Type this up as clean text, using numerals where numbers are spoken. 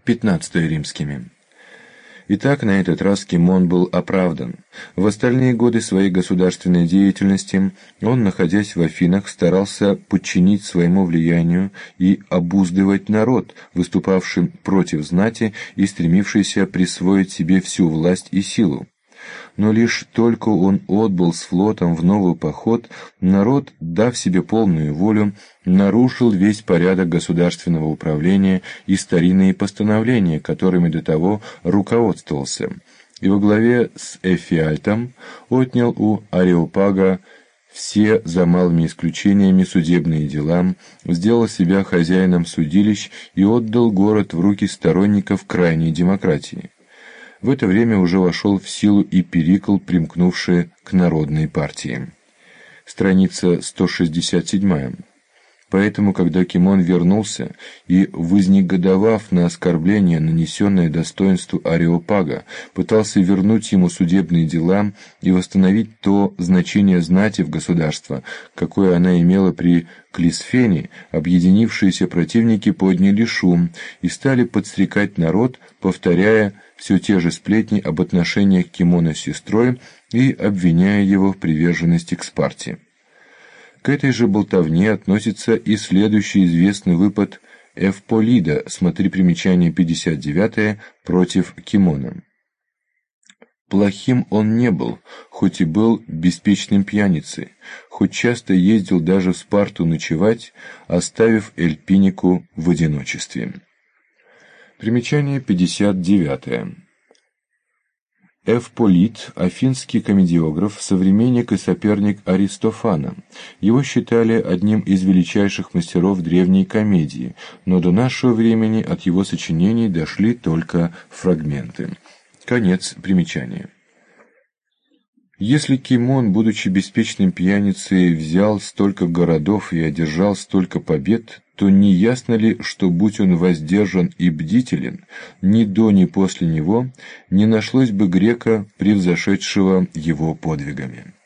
15 римскими. Итак, на этот раз Кимон был оправдан. В остальные годы своей государственной деятельности он, находясь в Афинах, старался подчинить своему влиянию и обуздывать народ, выступавший против знати и стремившийся присвоить себе всю власть и силу. Но лишь только он отбыл с флотом в новый поход, народ, дав себе полную волю, нарушил весь порядок государственного управления и старинные постановления, которыми до того руководствовался, и во главе с Эфиальтом отнял у Ареопага все, за малыми исключениями, судебные дела, сделал себя хозяином судилищ и отдал город в руки сторонников крайней демократии. В это время уже вошел в силу и Перикл, примкнувший к Народной партии. Страница 167. Поэтому, когда Кимон вернулся и, вознегодовав на оскорбление, нанесенное достоинству Ареопага, пытался вернуть ему судебные дела и восстановить то значение знати в государство, какое она имела при Клисфене, объединившиеся противники подняли шум и стали подстрекать народ, повторяя все те же сплетни об отношениях Кимона с сестрой и обвиняя его в приверженности к Спарте. К этой же болтовне относится и следующий известный выпад Эвполида, смотри примечание 59 против Кимона. Плохим он не был, хоть и был беспечным пьяницей, хоть часто ездил даже в Спарту ночевать, оставив Эльпинику в одиночестве. Примечание 59. Эвполид, афинский комедиограф, современник и соперник Аристофана. Его считали одним из величайших мастеров древней комедии, но до нашего времени от его сочинений дошли только фрагменты. Конец примечания. Если Кимон, будучи беспечным пьяницей, взял столько городов и одержал столько побед, то не ясно ли, что, будь он воздержан и бдителен, ни до, ни после него не нашлось бы грека, превзошедшего его подвигами.